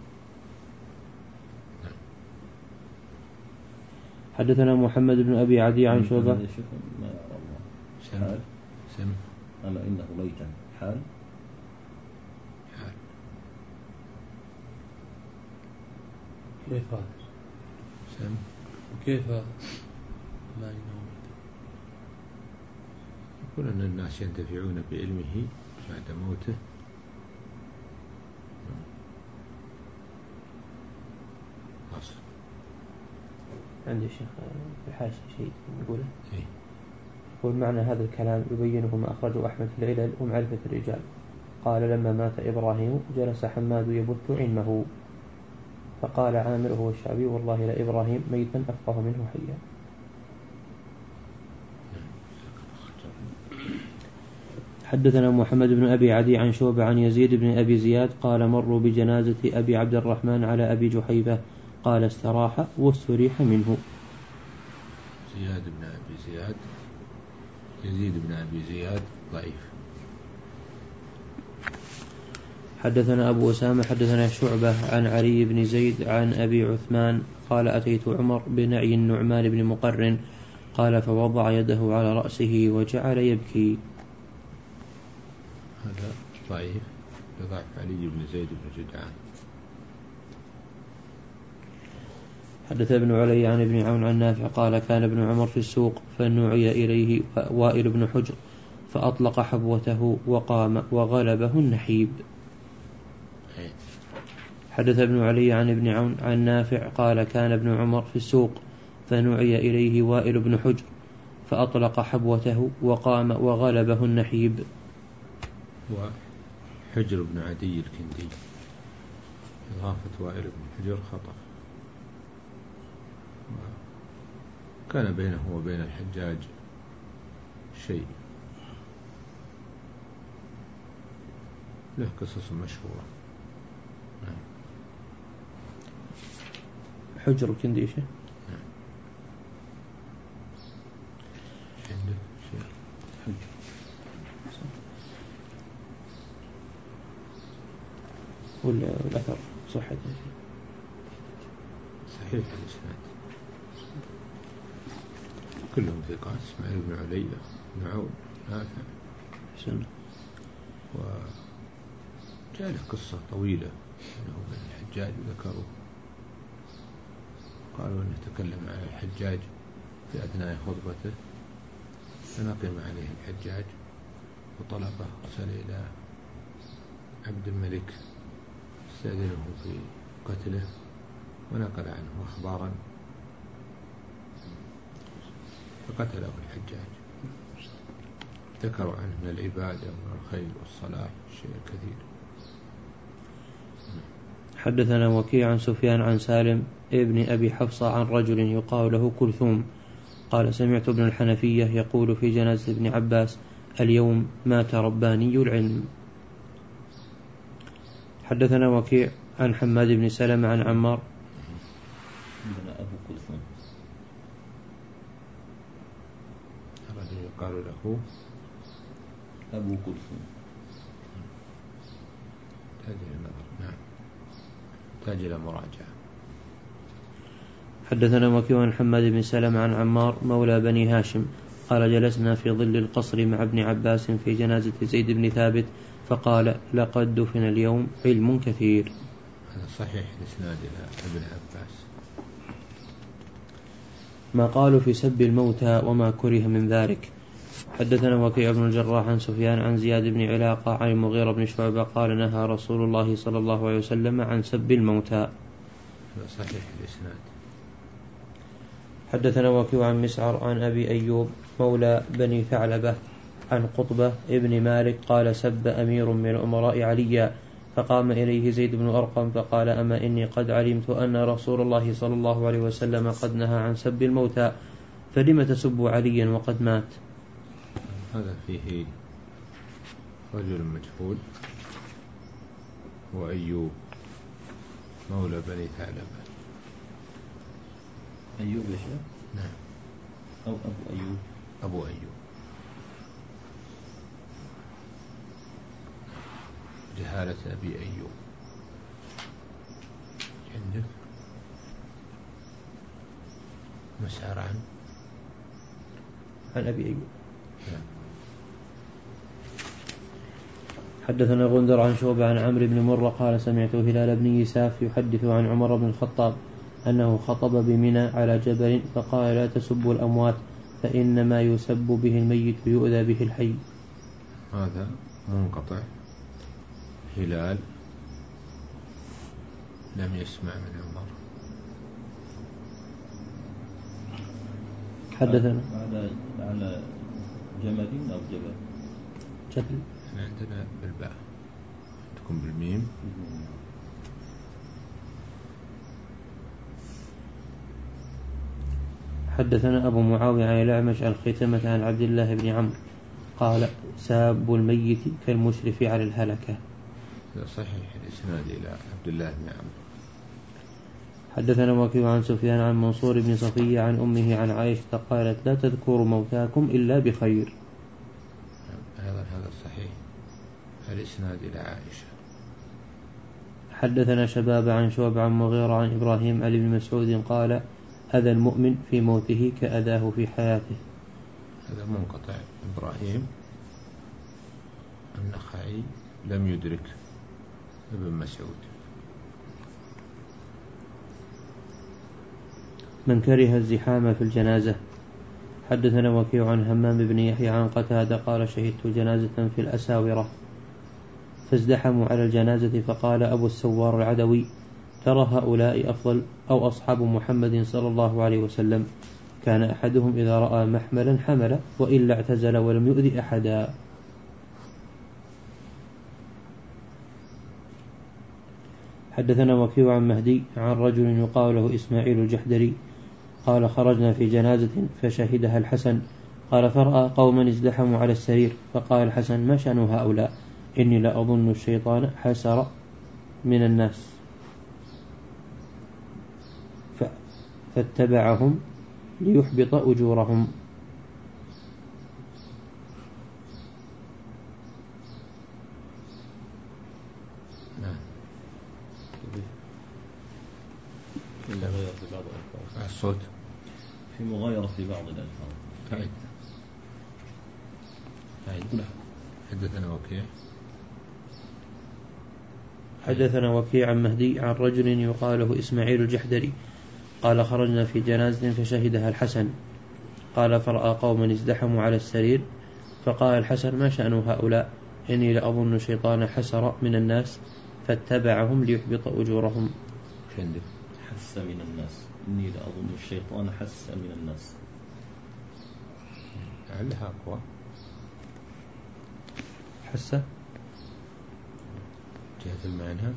حدثنا محمد بن أبي عدي عن شعبة حال سم قال إنه ميتا حال حال كيف هذا؟ سم وكيف ما إنه يقول أن الناس ينتفعون بعلمه بعد موته. أصل عندي شيخ في الحاشية شيء يقوله إيه؟ يقول معنى هذا الكلام يبينه ما أخرجه أحمد في العلل ومعرفة الرجال قال لما مات إبراهيم جلس حماد يبث علمه فقال عامر هو الشعبي والله لإبراهيم ميتا أفقه منه حيا. حدثنا محمد بن أبي عدي عن شعبة عن يزيد بن أبي زياد قال مروا بجنازة أبي عبد الرحمن على أبي جحيفة قال استراح واستريح منه. زياد بن أبي زياد يزيد بن أبي زياد ضعيف. حدثنا أبو أسامة حدثنا شعبة عن علي بن زيد عن أبي عثمان قال أتيت عمر بنعي النعمان بن مقرن قال فوضع يده على رأسه وجعل يبكي. هذا ضعيف لضعف علي بن زيد بن جدعان. حدث ابن علي عن ابن عون عن نافع قال كان ابن عمر في السوق فنعي إليه وائل بن حجر فأطلق حبوته وقام وغلبه النحيب. حدث ابن علي عن ابن عون عن نافع قال كان ابن عمر في السوق فنعي إليه وائل بن حجر فأطلق حبوته وقام وغلبه النحيب. وحجر بن عدي الكندي إضافة وائل بن حجر خطأ. كان بينه وبين الحجاج شيء له قصص مشهورة. حجر الكندي شيء عنده شيء حجر والأثر صحته صحيح الإسناد كلهم ثقات. إسماعيل بن علي بن عون نافع سنة. وجاء له قصة طويلة أنه من الحجاج ذكروا قالوا أنه تكلم عن الحجاج في أثناء خطبته فنقم عليه الحجاج وطلبه أرسل إلى عبد الملك استأذنه في قتله ونقل عنه أخبارا فقتله الحجاج. ذكروا عنه من العبادة ومن الخير والصلاة الشيء الكثير. حدثنا وكيع عن سفيان عن سالم ابن أبي حفصة عن رجل يقال له كلثوم قال سمعت ابن الحنفية يقول في جنازة ابن عباس اليوم مات رباني العلم. حدثنا وكيع عن حماد بن سلمة عن عمار عندنا أبو كلثوم الذي يقال له أبو كلثوم تحتاج إلى نظر. نعم تحتاج إلى مراجعة. حدثنا وكيع عن حماد بن سلمة عن عمار مولى بني هاشم قال جلسنا في ظل القصر مع ابن عباس في جنازة زيد بن ثابت فقال لقد دفن اليوم علم كثير. هذا صحيح الإسناد إلى ابن عباس. ما قالوا في سب الموتى وما كره من ذلك. حدثنا وكيع بن الجراح عن سفيان عن زياد بن علاقة عن المغيرة بن شعبة قال نهى رسول الله صلى الله عليه وسلم عن سب الموتى. هذا صحيح الإسناد. حدثنا وكيع عن مسعر عن أبي أيوب مولى بني ثعلبة عن قطبة ابن مالك قال سب أمير من الأمراء عليا فقام إليه زيد بن أرقم فقال أما إني قد علمت أن رسول الله صلى الله عليه وسلم قد نهى عن سب الموتى فلم تسب عليا وقد مات. هذا فيه رجل مجهول هو أيوب مولى بني ثعلبة. أيوب يا شيخ؟ نعم. أو أبو أيوب. أبو أيوب جهالة أبي أيوب عندك مسعر عن عن أبي أيوب. نعم. حدثنا غندر عن شعبة عن عمرو بن مرة قال سمعت هلال بن يساف يحدث عن عمر بن الخطاب أنه خطب بمنى على جبل فقال لا تسبوا الأموات فإنما يسب به الميت ويؤذى به الحي. هذا منقطع. هلال لم يسمع من عمر. حدثنا على على جمل أو جبل جبل. عندنا بالباء تكون بالميم. حدثنا أبو معاوية عن الأعمش عن خيثمة عن عبد الله بن عمرو قال ساب الميت كالمشرف على الهلكة. صحيح الإسناد إلى عبد الله بن عمرو. حدثنا وكيع عن سفيان عن منصور بن صفية عن أمه عن عائشة قالت لا تذكروا موتاكم إلا بخير. هذا هذا صحيح الإسناد إلى عائشة. حدثنا شباب عن شعب عن مغيرة عن إبراهيم عن ابن مسعود قال أذى المؤمن في موته كأذاه في حياته. هذا منقطع. إبراهيم النخعي لم يدرك ابن مسعود. من كره الزحام في الجنازة. حدثنا وكيع عن همام بن يحيى عن قتادة قال شهدت جنازة في الأساورة فازدحموا على الجنازة فقال أبو السوار العدوي ترى هؤلاء أفضل أو أصحاب محمد صلى الله عليه وسلم كان أحدهم إذا رأى محملا حمل وإلا اعتزل ولم يؤذي أحدا. حدثنا وكيع عن مهدي عن رجل يقال له إسماعيل الجحدري قال خرجنا في جنازة فشهدها الحسن قال فرأى قوما ازدحموا على السرير فقال الحسن ما شأن هؤلاء إني لا أظن الشيطان حسر من الناس فاتبعهم ليحبط أجورهم. في مغايرة في بعض الألفاظ. الصوت في مغايرة في بعض الألفاظ. تعيد تعيد حدثنا وكيع حدثنا وكيع عن مهدي عن رجل يقال له إسماعيل الجحدري قال خرجنا في جنازة فشهدها الحسن قال فرأى قوما ازدحموا على السرير فقال الحسن ما شأن هؤلاء إني لأظن الشيطان حسر من الناس فاتبعهم ليحبط أجورهم. حس من الناس إني لأظن الشيطان حس من الناس لعلها أقوى. حس جهة المعنى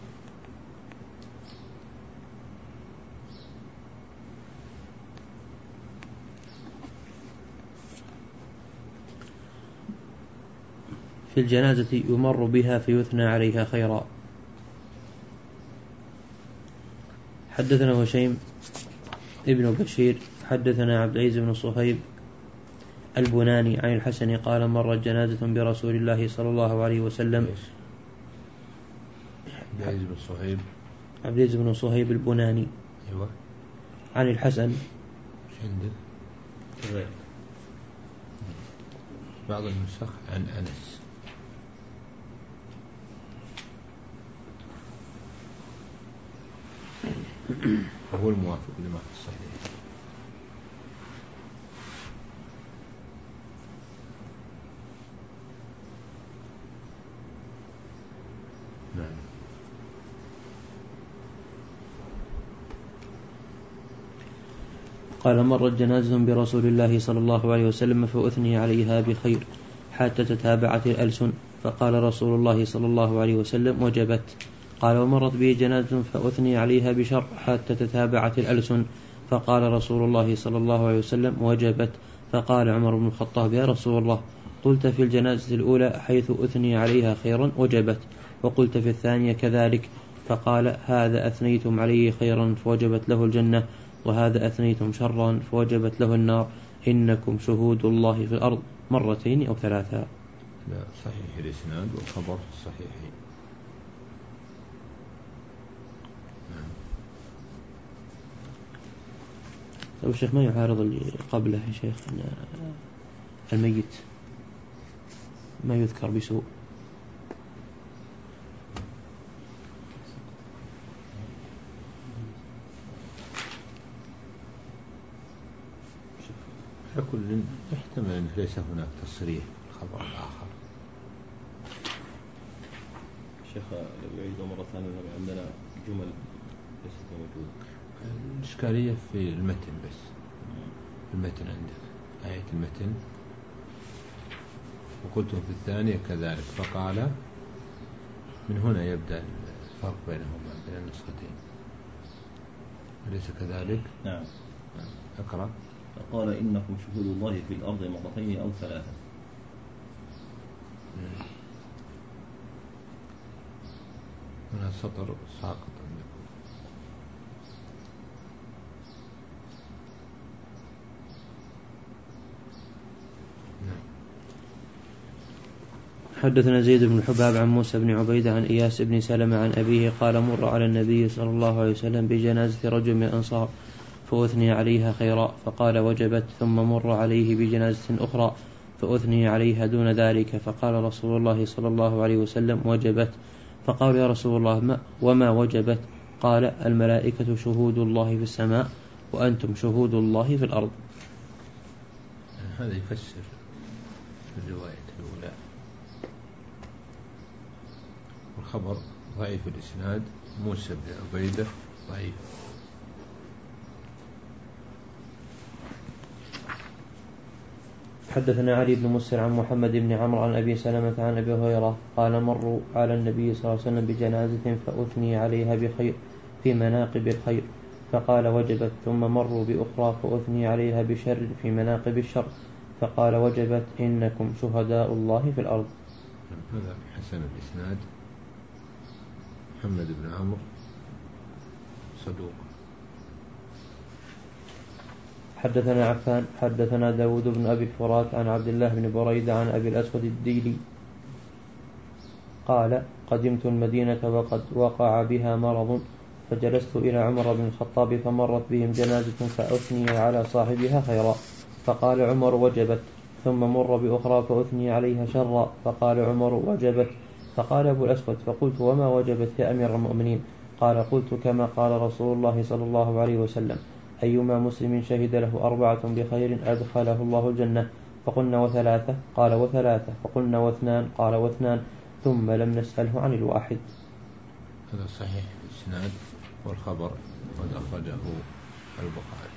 في الجنازة يمر بها فيثنى عليها خيرا. حدثنا هشيم ابن بشير حدثنا عبد العزيز بن صهيب البناني عن الحسن قال مرت جنازة برسول الله صلى الله عليه وسلم. عبد العزيز بن صهيب عبد العزيز بن صهيب البناني أيوة. عن الحسن عندك كذلك بعض النسخ عن أنس. وهو الموافق لما في الصحيح. نعم. قال مرت جنازة برسول الله صلى الله عليه وسلم فأثني عليها بخير حتى تتابعت الألسن فقال رسول الله صلى الله عليه وسلم وجبت. قال ومرت به جنازة فأثني عليها بشر حتى تتابعت الألسن فقال رسول الله صلى الله عليه وسلم وجبت. فقال عمر بن الخطاب يا رسول الله قلت في الجنازة الأولى حيث أثني عليها خيرا وجبت وقلت في الثانية كذلك. فقال هذا أثنيتم عليه خيرا فوجبت له الجنة وهذا أثنيتم شرا فوجبت له النار إنكم شهود الله في الأرض مرتين أو ثلاثا. لا صحيح الإسناد والخبر الصحيحين. طيب الشيخ ما يعارض اللي قبله يا شيخ أن الميت ما يذكر بسوء. على كل يحتمل أن ليس هناك تصريح الخبر الآخر. شيخ لو يعيد مرة ثانية عندنا جمل ليست موجودة. الإشكالية في المتن بس. المتن عندك آية المتن وقلته في الثانية كذلك فقال من هنا يبدأ الفرق بينهما بين النسختين أليس كذلك؟ نعم. أقرأ. فقال إنكم شهود الله في الأرض مرتين أو ثلاثة. هنا سطر ساقط عندكم. حدثنا زيد بن الحباب عن موسى بن عبيدة عن إياس بن سلمة عن أبيه قال مر على النبي صلى الله عليه وسلم بجنازة رجل من الأنصار فأثني عليها خيرا فقال وجبت ثم مر عليه بجنازة أخرى فأثني عليها دون ذلك فقال رسول الله صلى الله عليه وسلم وجبت. فقال يا رسول الله ما وما وجبت؟ قال الملائكة شهود الله في السماء وأنتم شهود الله في الأرض. هذا يفسر الرواية الأولى. والخبر ضعيف الإسناد موسى بن عبيدة ضعيف. حدثنا علي بن مسر عن محمد بن عمرو عن أبي سلمة عن أبي هريرة قال مروا على النبي صلى الله عليه وسلم بجنازة فأثني عليها بخير في مناقب الخير فقال وجبت ثم مروا بأخرى فأثني عليها بشر في مناقب الشر فقال وجبت إنكم شهداء الله في الأرض. هذا حسن الإسناد. محمد بن عمرو صدوق. حدثنا عفان حدثنا داود بن أبي الفرات عن عبد الله بن بريدة عن أبي الأسود الديلي قال قدمت المدينة وقد وقع بها مرض فجلست إلى عمر بن الخطاب فمرت بهم جنازة فأثني على صاحبها خيرا فقال عمر وجبت، ثم مر بأخرى فأثني عليها شرا فقال عمر وجبت. فقال أبو الأسود فقلت وما وجبت يا أمير المؤمنين؟ قال قلت كما قال رسول الله صلى الله عليه وسلم أيما مسلم شهد له أربعة بخير أدخله الله الجنة. فقلنا وثلاثة؟ قال وثلاثة. فقلنا واثنان؟ قال واثنان. ثم لم نسأله عن الواحد. هذا صحيح الإسناد والخبر قد أخرجه البخاري.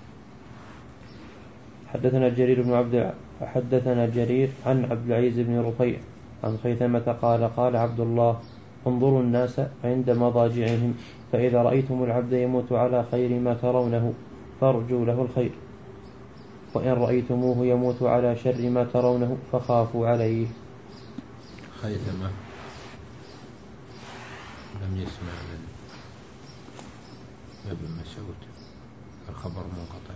حدثنا جرير بن عبد حدثنا جرير عن عبد العزيز بن رفيع عن خيثمة قال قال عبد الله انظروا الناس عند مضاجعهم فإذا رأيتم العبد يموت على خير ما ترونه فارجوا له الخير، وإن رأيتموه يموت على شر ما ترونه فخافوا عليه. خيثمة لم يسمع من ابن مسعود، الخبر منقطع.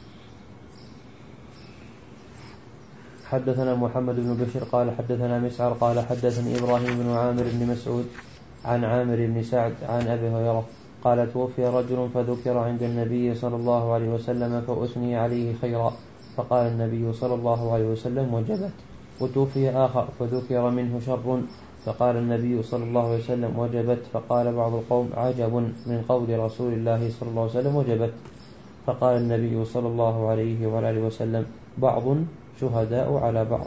حدثنا محمد بن بشر قال حدثنا مسعر قال حدثني إبراهيم بن عامر بن مسعود عن عامر بن سعد عن أبي هريرة قال توفي رجل فذكر عند النبي صلى الله عليه وسلم فأثني عليه خيرا فقال النبي صلى الله عليه وسلم وجبت. وتوفي آخر فذكر منه شر فقال النبي صلى الله عليه وسلم وجبت. فقال بعض القوم عجب من قول رسول الله صلى الله عليه وسلم وجبت. فقال النبي صلى الله عليه وآله وسلم بعض شهداء على بعض.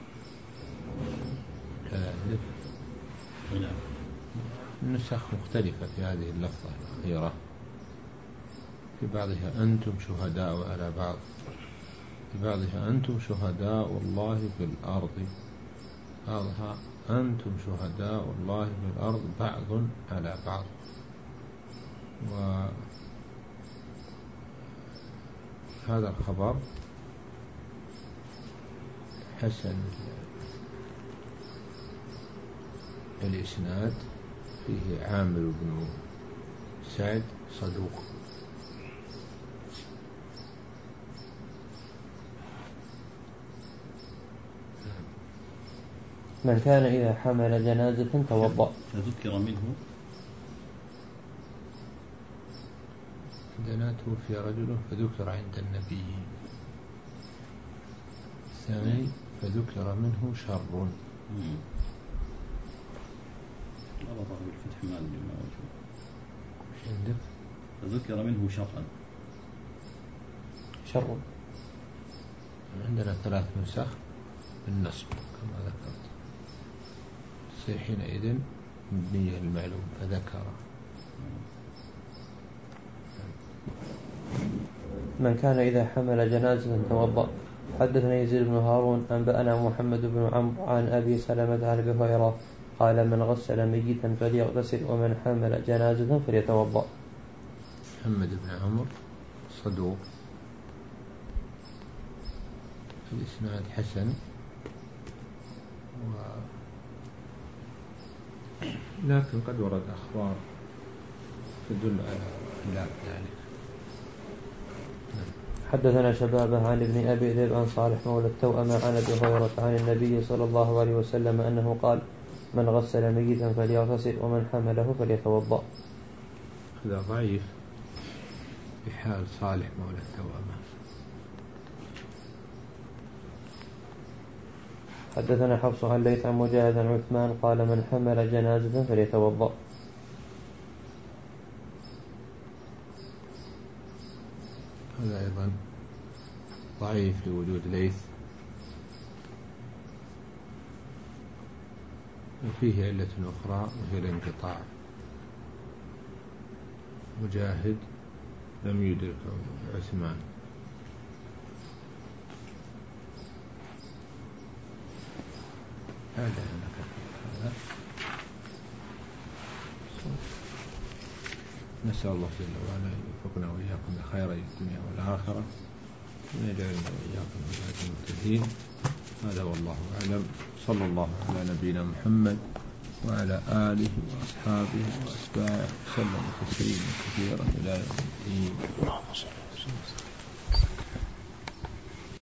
النسخ مختلفة في هذه اللفظة الأخيرة، في بعضها أنتم شهداء على بعض، في بعضها أنتم شهداء الله في الأرض، بعضها أنتم شهداء الله في الأرض بعض على بعض. وهذا الخبر حسن الإسناد، فيه عامر بن سعد صدوق. من كان إذا حمل جنازة توضأ. فذكر منه عندنا توفي رجل فذكر عند النبي. الثاني فذكر منه شر. الله طالب الفتح ما أدري ما وجهه. وش عندك؟ فذكر منه شرا. شر. عندنا ثلاث نسخ بالنصب كما ذكرت، تصير حينئذ مبنية المعلوم فذكر. من كان إذا حمل جنازة توضأ. حدثنا يزيد بن هارون أنبأنا محمد بن عمرو عن أبي سلمة عن أبي هريرة قال من غسل ميتا فليغتسل ومن حمل جنازة فليتوضأ. محمد بن عمرو صدوق، الإسناد حسن، و... لكن قد ورد أخبار تدل على خلاف ذلك. حدثنا شبابه عن ابن أبي ذئب عن صالح مولى التوأمة عن أبي هريرة عن النبي صلى الله عليه وسلم أنه قال من غسل ميتا فليغتسل ومن حمله فليتوضأ. هذا ضعيف في حال صالح مولى التوأمة. حدثنا حفص عن ليث عن مجاهد عن عثمان قال من حمل جنازة فليتوضأ. هذا أيضا ضعيف لوجود ليث، وفيه علة أخرى وهي الانقطاع. مجاهد لم يدرك عثمان. هذا هذا نسأل الله جل وعلا أن يوفقنا وإياكم لخير الدنيا والآخرة وأن يجعلنا وإياكم من هداة المهتدين. هذا والله أعلم. صلى الله على نبينا محمد وعلى آله وأصحابه وأتباعه وسلم تسليما كثيرا إلى يوم الدين.